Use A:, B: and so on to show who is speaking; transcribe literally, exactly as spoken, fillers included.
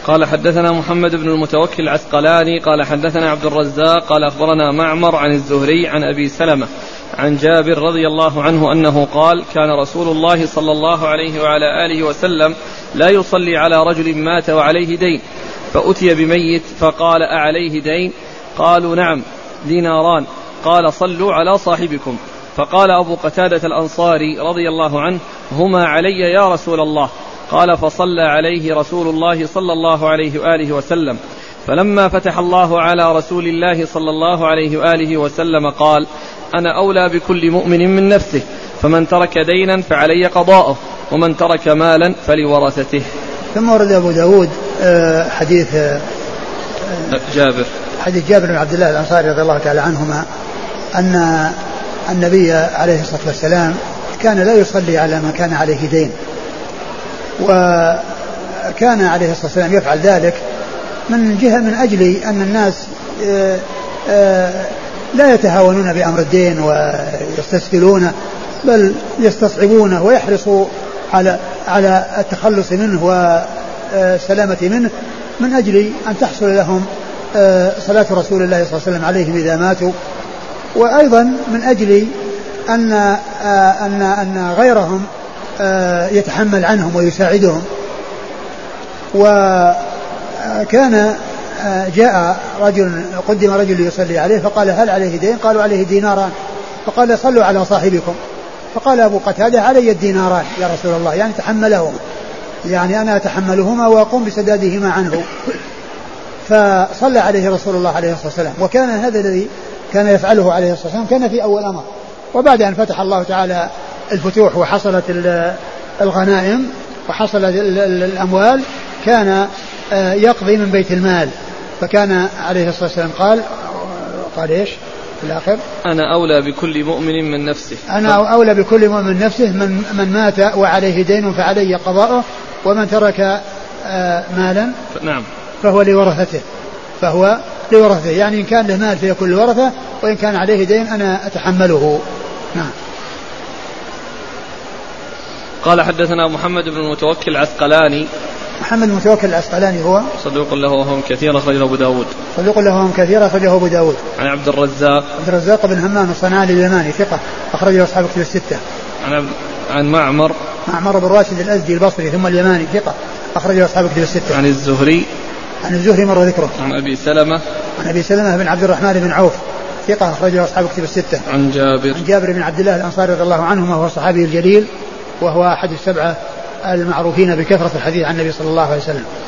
A: قال حدثنا محمد بن المتوكل العسقلاني قال حدثنا عبد الرزاق قال أخبرنا معمر عن الزهري عن أبي سلمة عن جابر رضي الله عنه أنه قال كان رسول الله صلى الله عليه وعلى آله وسلم لا يصلي على رجل مات وعليه دين، فأتي بميت فقال أعليه دين؟ قالوا نعم ديناران. قال صلوا على صاحبكم. فقال أبو قتادة الأنصاري رضي الله عنه هما علي يا رسول الله. قال فصلى عليه رسول الله صلى الله عليه وآله وسلم. فلما فتح الله على رسول الله صلى الله عليه وآله وسلم قال أنا أولى بكل مؤمن من نفسه، فمن ترك دينا فعلي قضاؤه، ومن ترك مالا فلورثته.
B: ثم ورد أبو داود حديث
A: جابر
B: حديث جابر بن عبد الله الأنصاري رضي الله تعالى عنهما أن النبي عليه الصلاة والسلام كان لا يصلي على من كان عليه دين، وكان عليه الصلاة والسلام يفعل ذلك من جهة من أجل أن الناس لا يتهاونون بأمر الدين ويستسهلونه، بل يستصعبونه ويحرصوا على على التخلص منه والسلامة منه، من أجل أن تحصل لهم صلاة رسول الله صلى الله عليه وسلم عليهم إذا ماتوا، وأيضا من أجل أن أن أن غيرهم يتحمل عنهم ويساعدهم. وكان جاء رجل قدم رجل يصلي عليه فقال هل عليه دين؟ قالوا عليه ديناران. فقال صلوا على صاحبكم. فقال أبو قتادة علي الديناران يا رسول الله، يعني تحملهما، يعني أنا أتحملهما وأقوم بسدادهما عنه. فصلى عليه رسول الله عليه الصلاة والسلام. وكان هذا الذي كان يفعله عليه الصلاة والسلام كان في أول أمر، وبعد أن فتح الله تعالى الفتوح وحصلت الغنائم وحصلت الأموال كان يقضي من بيت المال. فكان عليه الصلاة والسلام قال قال إيش في الآخر؟
A: أنا أولى بكل مؤمن من نفسه.
B: أنا أولى بكل مؤمن من نفسه، من, من مات وعليه دين فعليه قضاؤه، ومن ترك مالا
A: نعم
B: فهو لورثته فهو لورثته يعني إن كان له مال فيكون لورثه، وإن كان عليه دين أنا أتحمله. نعم.
A: قال حدثنا محمد بن المتوكل العسقلاني.
B: محمد بن المتوكل العسقلاني هو
A: صدوق له وهم كثير أخرجه أبو داود.
B: صدوق له وهم كثير أخرجه أبو داود.
A: عن عبد الرزاق
B: عبد الرزاق بن همام الصنعاني اليماني ثقة أخرجه أصحاب كتب الستة.
A: عن عبد عن معمر
B: معمر بن راشد الأزدي البصري ثم اليماني ثقة أخرجه أصحاب كتب الستة.
A: عن الزهري
B: عن الزهري مر ذكره.
A: عن أبي سلمة
B: عن أبي سلمة بن عبد الرحمن بن عوف ثقة أخرجه أصحاب كتب الستة.
A: عن جابر
B: عن جابر بن عبد الله الأنصاري رضي الله عنهما وهو الصحابي الجليل، وهو أحد السبعة المعروفين بكثرة الحديث عن النبي صلى الله عليه وسلم.